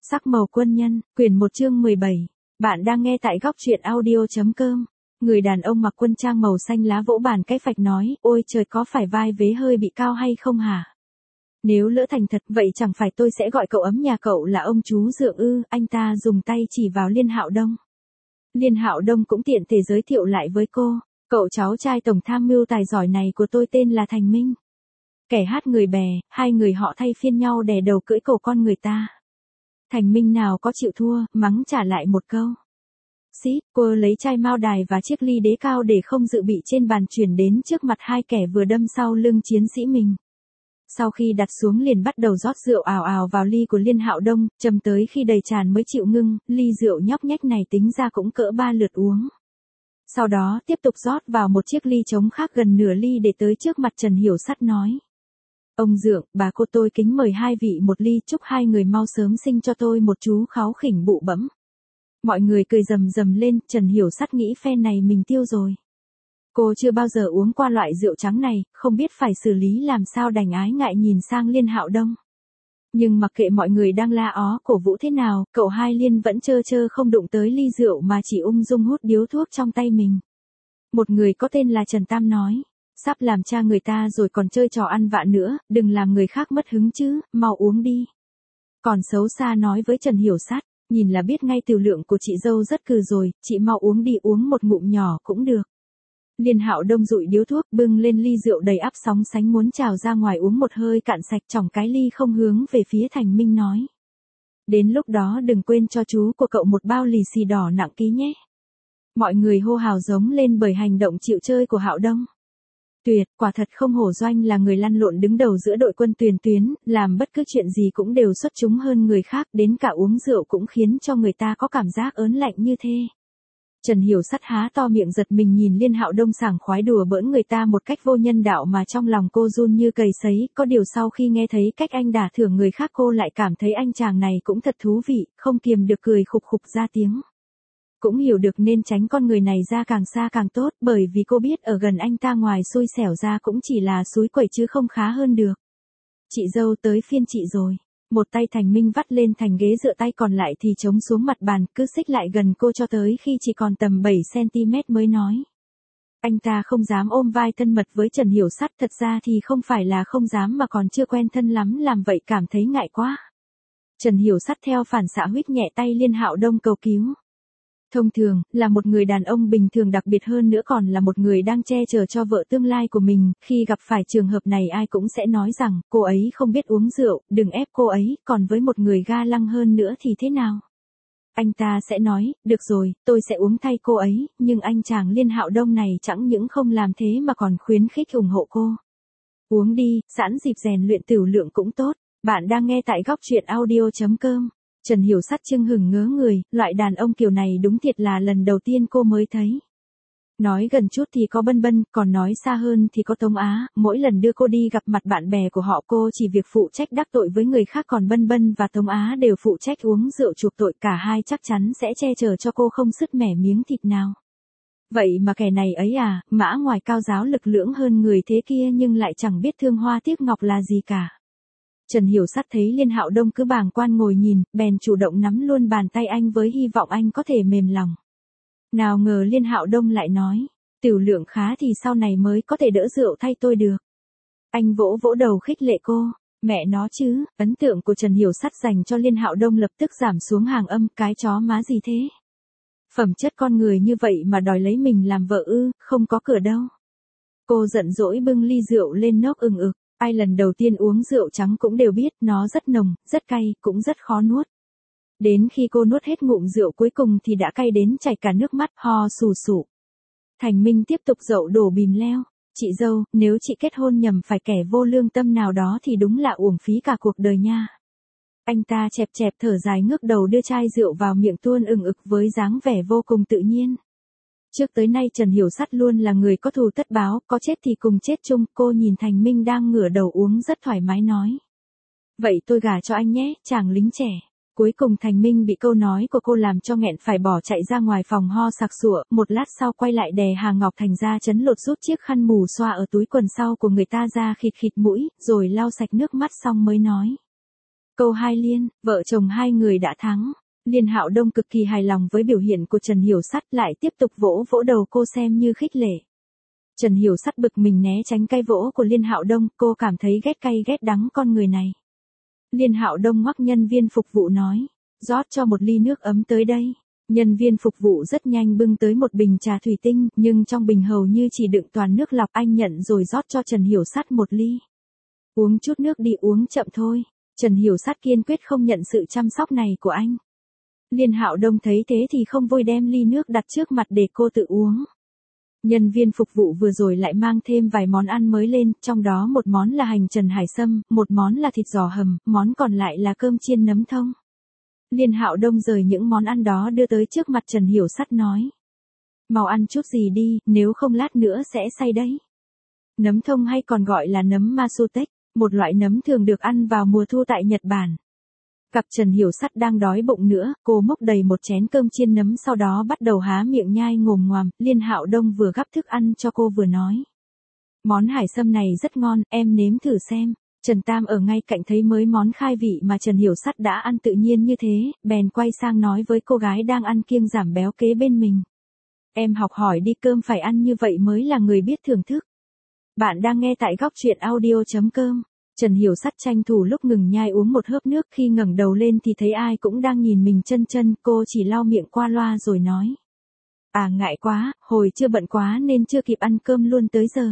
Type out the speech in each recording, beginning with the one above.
Sắc màu quân nhân, quyển 1 chương 17. Bạn đang nghe tại góc truyện audio.com. Người đàn ông mặc quân trang màu xanh lá vỗ bàn cái phạch nói, ôi trời, có phải vai vế hơi bị cao hay không hả? Nếu lỡ thành thật vậy chẳng phải tôi sẽ gọi cậu ấm nhà cậu là ông chú Dượng ư? Anh ta dùng tay chỉ vào Liên Hạo Đông. Liên Hạo Đông cũng tiện thể giới thiệu lại với cô, cậu cháu trai tổng tham mưu tài giỏi này của tôi tên là Thành Minh. Kẻ hát người bè, hai người họ thay phiên nhau đè đầu cưỡi cổ con người ta. Thành Minh nào có chịu thua, mắng trả lại một câu. Xít, cô lấy chai mao đài và chiếc ly đế cao để không dự bị trên bàn chuyển đến trước mặt hai kẻ vừa đâm sau lưng chiến sĩ mình. Sau khi đặt xuống liền bắt đầu rót rượu ào ào vào ly của Liên Hạo Đông, châm tới khi đầy tràn mới chịu ngưng, ly rượu nhóc nhách này tính ra cũng cỡ 3 lượt uống. Sau đó tiếp tục rót vào một chiếc ly trống khác gần nửa ly để tới trước mặt Trần Hiểu Sắt nói. Ông Dượng, bà cô tôi kính mời hai vị một ly, chúc hai người mau sớm sinh cho tôi một chú kháu khỉnh bụ bẫm. Mọi người cười rầm rầm lên, Trần Hiểu Sắt nghĩ phe này mình tiêu rồi. Cô chưa bao giờ uống qua loại rượu trắng này, không biết phải xử lý làm sao, đành ái ngại nhìn sang Liên Hạo Đông. Nhưng mặc kệ mọi người đang la ó cổ vũ thế nào, cậu Hai Liên vẫn chơ chơ không đụng tới ly rượu mà chỉ ung dung hút điếu thuốc trong tay mình. Một người có tên là Trần Tam nói. Sắp làm cha người ta rồi còn chơi trò ăn vạ nữa, đừng làm người khác mất hứng chứ, mau uống đi. Còn xấu xa nói với Trần Hiểu Sắt, nhìn là biết ngay tiểu lượng của chị dâu rất cừ rồi, chị mau uống đi, uống một ngụm nhỏ cũng được. Liên Hạo Đông dụi điếu thuốc bưng lên ly rượu đầy ắp sóng sánh muốn trào ra ngoài uống một hơi cạn sạch, chỏng cái ly không hướng về phía Thành Minh nói. Đến lúc đó đừng quên cho chú của cậu một bao lì xì đỏ nặng ký nhé. Mọi người hô hào giống lên bởi hành động chịu chơi của Hạo Đông. Tuyệt, quả thật không hổ doanh là người lăn lộn đứng đầu giữa đội quân Tuyền Tuyến, làm bất cứ chuyện gì cũng đều xuất chúng hơn người khác, đến cả uống rượu cũng khiến cho người ta có cảm giác ớn lạnh như thế. Trần Hiểu Sắt há to miệng giật mình nhìn Liên Hạo Đông sảng khoái đùa bỡn người ta một cách vô nhân đạo mà trong lòng cô run như cầy sấy, có điều sau khi nghe thấy cách anh đả thưởng người khác cô lại cảm thấy anh chàng này cũng thật thú vị, không kiềm được cười khục khục ra tiếng. Cũng hiểu được nên tránh con người này ra càng xa càng tốt, bởi vì cô biết ở gần anh ta ngoài xui xẻo ra cũng chỉ là xúi quẩy chứ không khá hơn được. Chị dâu, tới phiên chị rồi. Một tay Thành Minh vắt lên thành ghế dựa, tay còn lại thì chống xuống mặt bàn, cứ xích lại gần cô cho tới khi chỉ còn tầm 7 cm mới nói. Anh ta không dám ôm vai thân mật với Trần Hiểu Sắt, thật ra thì không phải là không dám mà còn chưa quen thân lắm, làm vậy cảm thấy ngại quá. Trần Hiểu Sắt theo phản xạ huýt nhẹ tay Liên Hạo Đông cầu cứu. Thông thường, là một người đàn ông bình thường, đặc biệt hơn nữa còn là một người đang che chở cho vợ tương lai của mình, khi gặp phải trường hợp này ai cũng sẽ nói rằng, cô ấy không biết uống rượu, đừng ép cô ấy, còn với một người ga lăng hơn nữa thì thế nào? Anh ta sẽ nói, được rồi, tôi sẽ uống thay cô ấy, nhưng anh chàng Liên Hạo Đông này chẳng những không làm thế mà còn khuyến khích ủng hộ cô. Uống đi, sẵn dịp rèn luyện tiểu lượng cũng tốt. Bạn đang nghe tại góc truyện audio.com. Trần Hiểu Sắt chưng hửng ngớ người, loại đàn ông kiểu này đúng thiệt là lần đầu tiên cô mới thấy. Nói gần chút thì có Bân Bân, còn nói xa hơn thì có Tống Á, mỗi lần đưa cô đi gặp mặt bạn bè của họ cô chỉ việc phụ trách đắc tội với người khác, còn Bân Bân và Tống Á đều phụ trách uống rượu chuộc tội, cả hai chắc chắn sẽ che chở cho cô không sứt mẻ miếng thịt nào. Vậy mà kẻ này ấy à, mã ngoài cao giáo lực lưỡng hơn người thế kia nhưng lại chẳng biết thương hoa tiếc ngọc là gì cả. Trần Hiểu Sắt thấy Liên Hạo Đông cứ bàng quan ngồi nhìn, bèn chủ động nắm luôn bàn tay anh với hy vọng anh có thể mềm lòng. Nào ngờ Liên Hạo Đông lại nói, tiểu lượng khá thì sau này mới có thể đỡ rượu thay tôi được. Anh vỗ vỗ đầu khích lệ cô, mẹ nó chứ, ấn tượng của Trần Hiểu Sắt dành cho Liên Hạo Đông lập tức giảm xuống hàng âm, cái chó má gì thế? Phẩm chất con người như vậy mà đòi lấy mình làm vợ ư, không có cửa đâu. Cô giận dỗi bưng ly rượu lên nốc ừng ực. Ai lần đầu tiên uống rượu trắng cũng đều biết nó rất nồng, rất cay, cũng rất khó nuốt. Đến khi cô nuốt hết ngụm rượu cuối cùng thì đã cay đến chảy cả nước mắt, ho sù sụ. Thành Minh tiếp tục dậu đổ bìm leo. Chị dâu, nếu chị kết hôn nhầm phải kẻ vô lương tâm nào đó thì đúng là uổng phí cả cuộc đời nha. Anh ta chẹp chẹp thở dài ngước đầu đưa chai rượu vào miệng tuôn ừng ực với dáng vẻ vô cùng tự nhiên. Trước tới nay Trần Hiểu Sắt luôn là người có thù tất báo, có chết thì cùng chết chung, cô nhìn Thành Minh đang ngửa đầu uống rất thoải mái nói. Vậy tôi gả cho anh nhé, chàng lính trẻ. Cuối cùng Thành Minh bị câu nói của cô làm cho nghẹn phải bỏ chạy ra ngoài phòng ho sặc sụa, một lát sau quay lại đè Hà Ngọc Thành ra chấn lột rút chiếc khăn mù xoa ở túi quần sau của người ta ra khịt khịt mũi, rồi lau sạch nước mắt xong mới nói. Câu 2 Liên, vợ chồng hai người đã thắng. Liên Hạo Đông cực kỳ hài lòng với biểu hiện của Trần Hiểu Sắt, lại tiếp tục vỗ vỗ đầu cô xem như khích lệ. Trần Hiểu Sắt bực mình né tránh cái vỗ của Liên Hạo Đông, cô cảm thấy ghét cay ghét đắng con người này. Liên Hạo Đông ngoắc nhân viên phục vụ nói, rót cho một ly nước ấm tới đây. Nhân viên phục vụ rất nhanh bưng tới một bình trà thủy tinh, nhưng trong bình hầu như chỉ đựng toàn nước lọc. Anh nhận rồi rót cho Trần Hiểu Sắt một ly. Uống chút nước đi, uống chậm thôi. Trần Hiểu Sắt kiên quyết không nhận sự chăm sóc này của anh. Liên Hạo Đông thấy thế thì không vui, đem ly nước đặt trước mặt để cô tự uống. Nhân viên phục vụ vừa rồi lại mang thêm vài món ăn mới lên, trong đó một món là hành trần hải sâm, một món là thịt giò hầm, món còn lại là cơm chiên nấm thông. Liên Hạo Đông rời những món ăn đó đưa tới trước mặt Trần Hiểu Sắt nói. Mau ăn chút gì đi, nếu không lát nữa sẽ say đấy. Nấm thông hay còn gọi là nấm Masutech, một loại nấm thường được ăn vào mùa thu tại Nhật Bản. Cặp Trần Hiểu Sắt đang đói bụng nữa, cô múc đầy một chén cơm chiên nấm sau đó bắt đầu há miệng nhai ngồm ngoàm. Liên Hạo Đông vừa gắp thức ăn cho cô vừa nói. Món hải sâm này rất ngon, em nếm thử xem. Trần Tam ở ngay cạnh thấy mới món khai vị mà Trần Hiểu Sắt đã ăn tự nhiên như thế, bèn quay sang nói với cô gái đang ăn kiêng giảm béo kế bên mình. Em học hỏi đi, cơm phải ăn như vậy mới là người biết thưởng thức. Bạn đang nghe tại góc truyện audio.com. Trần Hiểu Sắt tranh thủ lúc ngừng nhai uống một hớp nước, khi ngẩng đầu lên thì thấy ai cũng đang nhìn mình chân chân, cô chỉ lau miệng qua loa rồi nói. À ngại quá, hồi chưa bận quá nên chưa kịp ăn cơm luôn tới giờ.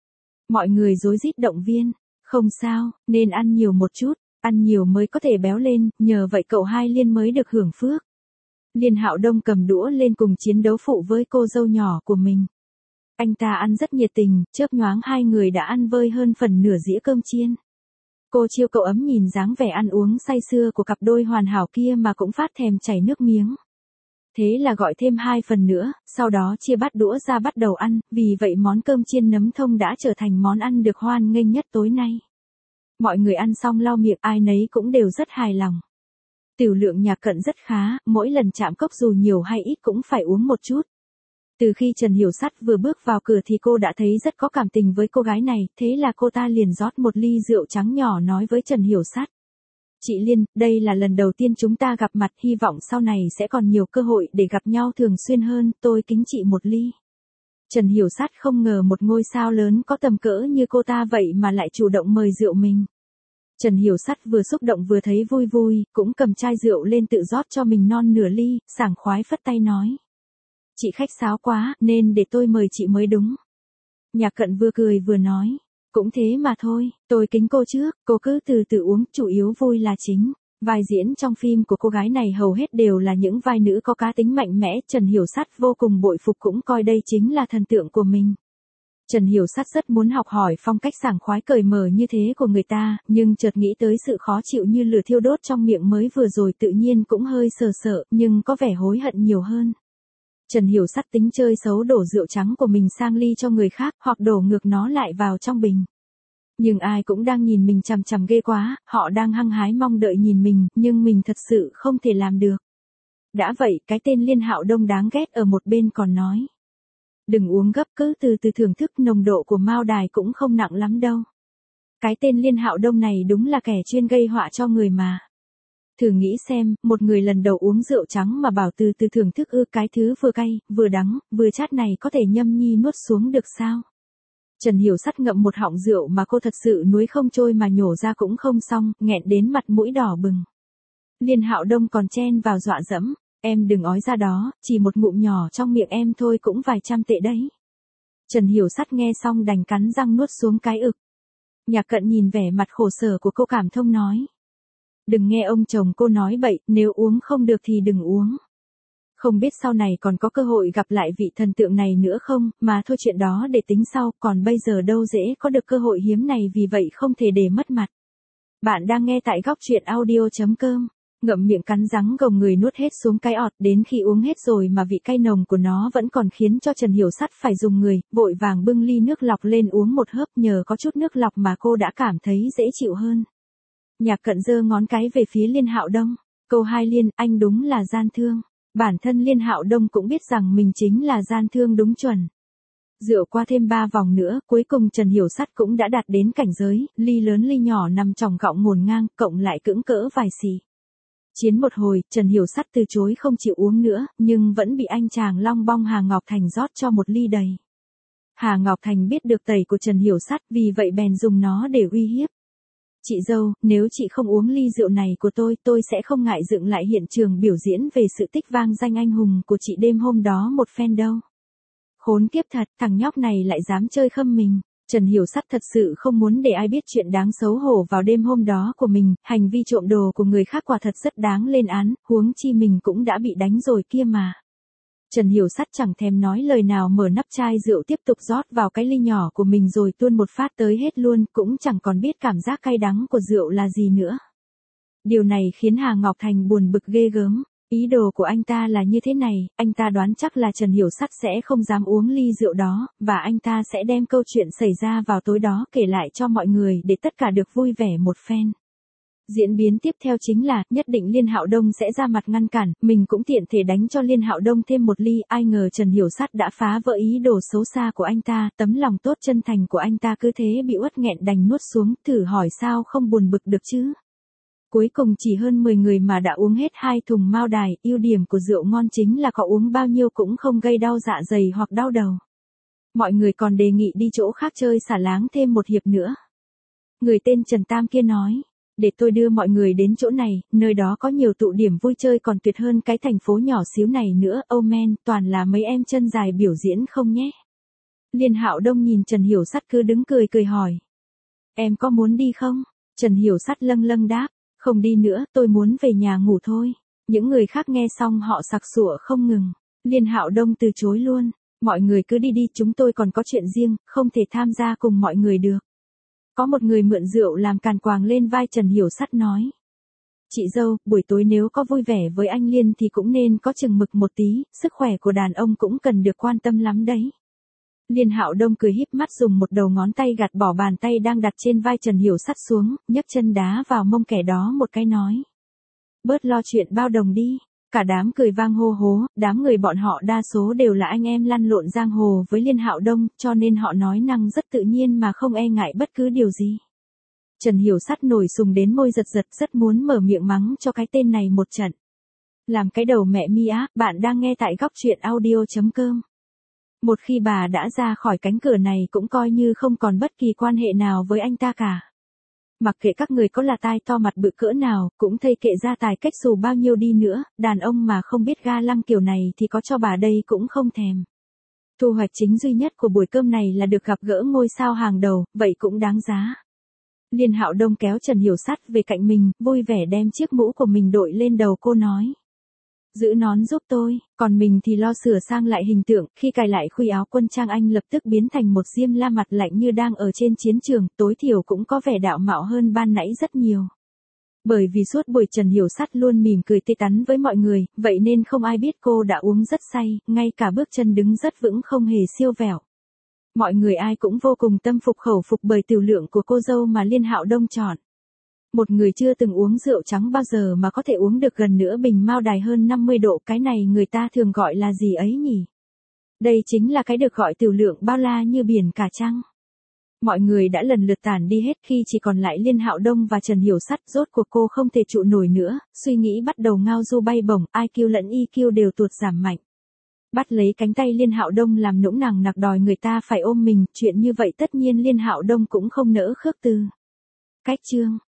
Mọi người rối rít động viên, không sao, nên ăn nhiều một chút, ăn nhiều mới có thể béo lên, nhờ vậy cậu hai Liên mới được hưởng phước. Liên Hạo Đông cầm đũa lên cùng chiến đấu phụ với cô dâu nhỏ của mình. Anh ta ăn rất nhiệt tình, chớp nhoáng hai người đã ăn vơi hơn phần nửa dĩa cơm chiên. Cô chiêu cậu ấm nhìn dáng vẻ ăn uống say sưa của cặp đôi hoàn hảo kia mà cũng phát thèm chảy nước miếng. Thế là gọi thêm 2 phần nữa, sau đó chia bát đũa ra bắt đầu ăn, vì vậy món cơm chiên nấm thông đã trở thành món ăn được hoan nghênh nhất tối nay. Mọi người ăn xong lau miệng, ai nấy cũng đều rất hài lòng. Tiểu lượng Nhạc Cận rất khá, mỗi lần chạm cốc dù nhiều hay ít cũng phải uống một chút. Từ khi Trần Hiểu Sắt vừa bước vào cửa thì cô đã thấy rất có cảm tình với cô gái này, thế là cô ta liền rót một ly rượu trắng nhỏ nói với Trần Hiểu Sắt. Chị Liên, đây là lần đầu tiên chúng ta gặp mặt, hy vọng sau này sẽ còn nhiều cơ hội để gặp nhau thường xuyên hơn, tôi kính chị một ly. Trần Hiểu Sắt không ngờ một ngôi sao lớn có tầm cỡ như cô ta vậy mà lại chủ động mời rượu mình. Trần Hiểu Sắt vừa xúc động vừa thấy vui vui, cũng cầm chai rượu lên tự rót cho mình non nửa ly, sảng khoái phất tay nói. Chị khách sáo quá, nên để tôi mời chị mới đúng. Nhạc Cận vừa cười vừa nói. Cũng thế mà thôi, tôi kính cô trước, cô cứ từ từ uống, chủ yếu vui là chính. Vai diễn trong phim của cô gái này hầu hết đều là những vai nữ có cá tính mạnh mẽ, Trần Hiểu Sắt vô cùng bội phục, cũng coi đây chính là thần tượng của mình. Trần Hiểu Sắt rất muốn học hỏi phong cách sảng khoái cởi mở như thế của người ta, nhưng chợt nghĩ tới sự khó chịu như lửa thiêu đốt trong miệng mới vừa rồi, tự nhiên cũng hơi sợ sợ, nhưng có vẻ hối hận nhiều hơn. Trần Hiểu Sắt tính chơi xấu đổ rượu trắng của mình sang ly cho người khác, hoặc đổ ngược nó lại vào trong bình. Nhưng ai cũng đang nhìn mình chằm chằm ghê quá, họ đang hăng hái mong đợi nhìn mình, nhưng mình thật sự không thể làm được. Đã vậy, cái tên Liên Hạo Đông đáng ghét ở một bên còn nói. Đừng uống gấp, cứ từ từ thưởng thức, nồng độ của Mao Đài cũng không nặng lắm đâu. Cái tên Liên Hạo Đông này đúng là kẻ chuyên gây họa cho người mà. Thử nghĩ xem, một người lần đầu uống rượu trắng mà bảo từ từ thưởng thức cái thứ vừa cay, vừa đắng, vừa chát này có thể nhâm nhi nuốt xuống được sao? Trần Hiểu Sắt ngậm một họng rượu mà cô thật sự nuốt không trôi mà nhổ ra cũng không xong, nghẹn đến mặt mũi đỏ bừng. Liên Hạo Đông còn chen vào dọa dẫm, em đừng ói ra đó, chỉ một ngụm nhỏ trong miệng em thôi cũng vài trăm tệ đấy. Trần Hiểu Sắt nghe xong đành cắn răng nuốt xuống cái ực. Nhạc Cận nhìn vẻ mặt khổ sở của cô cảm thông nói. Đừng nghe ông chồng cô nói bậy, nếu uống không được thì đừng uống. Không biết sau này còn có cơ hội gặp lại vị thần tượng này nữa không, mà thôi chuyện đó để tính sau, còn bây giờ đâu dễ có được cơ hội hiếm này, vì vậy không thể để mất mặt. Bạn đang nghe tại góc truyện audio.com. Ngậm miệng cắn răng gồng người nuốt hết xuống cái ọt, đến khi uống hết rồi mà vị cay nồng của nó vẫn còn khiến cho Trần Hiểu Sắt phải dùng người, vội vàng bưng ly nước lọc lên uống một hớp, nhờ có chút nước lọc mà cô đã cảm thấy dễ chịu hơn. Nhạc Cận giơ ngón cái về phía Liên Hạo Đông. Câu 2 Liên, anh đúng là gian thương. Bản thân Liên Hạo Đông cũng biết rằng mình chính là gian thương đúng chuẩn. Rượu qua thêm 3 vòng nữa, cuối cùng Trần Hiểu Sắt cũng đã đạt đến cảnh giới, ly lớn ly nhỏ nằm tròng gọng ngổn ngang, cộng lại cững cỡ vài xì. Chiến một hồi, Trần Hiểu Sắt từ chối không chịu uống nữa, nhưng vẫn bị anh chàng long bong Hà Ngọc Thành rót cho một ly đầy. Hà Ngọc Thành biết được tẩy của Trần Hiểu Sắt, vì vậy bèn dùng nó để uy hiếp. Chị dâu, nếu chị không uống ly rượu này của tôi sẽ không ngại dựng lại hiện trường biểu diễn về sự tích vang danh anh hùng của chị đêm hôm đó một phen đâu. Khốn kiếp thật, thằng nhóc này lại dám chơi khâm mình. Trần Hiểu Sắt thật sự không muốn để ai biết chuyện đáng xấu hổ vào đêm hôm đó của mình, hành vi trộm đồ của người khác quả thật rất đáng lên án, huống chi mình cũng đã bị đánh rồi kia mà. Trần Hiểu Sắt chẳng thèm nói lời nào, mở nắp chai rượu tiếp tục rót vào cái ly nhỏ của mình rồi tuôn một phát tới hết luôn, cũng chẳng còn biết cảm giác cay đắng của rượu là gì nữa. Điều này khiến Hà Ngọc Thành buồn bực ghê gớm. Ý đồ của anh ta là như thế này, anh ta đoán chắc là Trần Hiểu Sắt sẽ không dám uống ly rượu đó, và anh ta sẽ đem câu chuyện xảy ra vào tối đó kể lại cho mọi người để tất cả được vui vẻ một phen. Diễn biến tiếp theo chính là, nhất định Liên Hạo Đông sẽ ra mặt ngăn cản, mình cũng tiện thể đánh cho Liên Hạo Đông thêm một ly, ai ngờ Trần Hiểu Sắt đã phá vỡ ý đồ xấu xa của anh ta, tấm lòng tốt chân thành của anh ta cứ thế bị uất nghẹn đành nuốt xuống, thử hỏi sao không buồn bực được chứ. Cuối cùng chỉ hơn 10 người mà đã uống hết 2 thùng Mao Đài, ưu điểm của rượu ngon chính là có uống bao nhiêu cũng không gây đau dạ dày hoặc đau đầu. Mọi người còn đề nghị đi chỗ khác chơi xả láng thêm một hiệp nữa. Người tên Trần Tam kia nói, để tôi đưa mọi người đến chỗ này, nơi đó có nhiều tụ điểm vui chơi còn tuyệt hơn cái thành phố nhỏ xíu này nữa, oh man, toàn là mấy em chân dài biểu diễn không nhé. Liên Hạo Đông nhìn Trần Hiểu Sắt cứ đứng cười hỏi. Em có muốn đi không? Trần Hiểu Sắt lâng lâng đáp. Không đi nữa, tôi muốn về nhà ngủ thôi. Những người khác nghe xong họ sặc sụa không ngừng. Liên Hạo Đông từ chối luôn. Mọi người cứ đi đi, chúng tôi còn có chuyện riêng, không thể tham gia cùng mọi người được. Có một người mượn rượu làm càn quàng lên vai Trần Hiểu Sắt nói. Chị dâu, buổi tối nếu có vui vẻ với anh Liên thì cũng nên có chừng mực một tí, sức khỏe của đàn ông cũng cần được quan tâm lắm đấy. Liên Hạo Đông cười híp mắt dùng một đầu ngón tay gạt bỏ bàn tay đang đặt trên vai Trần Hiểu Sắt xuống, nhấc chân đá vào mông kẻ đó một cái nói. Bớt lo chuyện bao đồng đi. Cả đám cười vang hô hố, đám người bọn họ đa số đều là anh em lăn lộn giang hồ với Liên Hạo Đông, cho nên họ nói năng rất tự nhiên mà không e ngại bất cứ điều gì. Trần Hiểu Sắt nổi sùng đến môi giật giật, rất muốn mở miệng mắng cho cái tên này một trận. Làm cái đầu mẹ mi á, bạn đang nghe tại góc truyện audio.com. Một khi bà đã ra khỏi cánh cửa này cũng coi như không còn bất kỳ quan hệ nào với anh ta cả. Mặc kệ các người có là tai to mặt bự cỡ nào, cũng thây kệ gia tài cách xù bao nhiêu đi nữa, đàn ông mà không biết ga lăng kiểu này thì có cho bà đây cũng không thèm. Thu hoạch chính duy nhất của buổi cơm này là được gặp gỡ ngôi sao hàng đầu, vậy cũng đáng giá. Liên Hạo Đông kéo Trần Hiểu Sắt về cạnh mình, vui vẻ đem chiếc mũ của mình đội lên đầu cô nói. Giữ nón giúp tôi, còn mình thì lo sửa sang lại hình tượng, khi cài lại khuy áo quân trang anh lập tức biến thành một diêm la mặt lạnh như đang ở trên chiến trường, tối thiểu cũng có vẻ đạo mạo hơn ban nãy rất nhiều. Bởi vì suốt buổi Trần Hiểu Sắt luôn mỉm cười tươi tắn với mọi người, vậy nên không ai biết cô đã uống rất say, ngay cả bước chân đứng rất vững không hề siêu vẹo. Mọi người ai cũng vô cùng tâm phục khẩu phục bởi tiểu lượng của cô dâu mà Liên Hạo Đông chọn. Một người chưa từng uống rượu trắng bao giờ mà có thể uống được gần nửa bình Mao Đài hơn 50 độ, cái này người ta thường gọi là gì ấy nhỉ? Đây chính là cái được gọi tiểu lượng bao la như biển cả chăng? Mọi người đã lần lượt tản đi hết khi chỉ còn lại Liên Hạo Đông và Trần Hiểu Sắt, rốt cuộc cô không thể trụ nổi nữa, suy nghĩ bắt đầu ngao du bay bổng, IQ lẫn EQ đều tuột giảm mạnh. Bắt lấy cánh tay Liên Hạo Đông làm nũng nằng nặc đòi người ta phải ôm mình, chuyện như vậy tất nhiên Liên Hạo Đông cũng không nỡ khước từ. Cách chương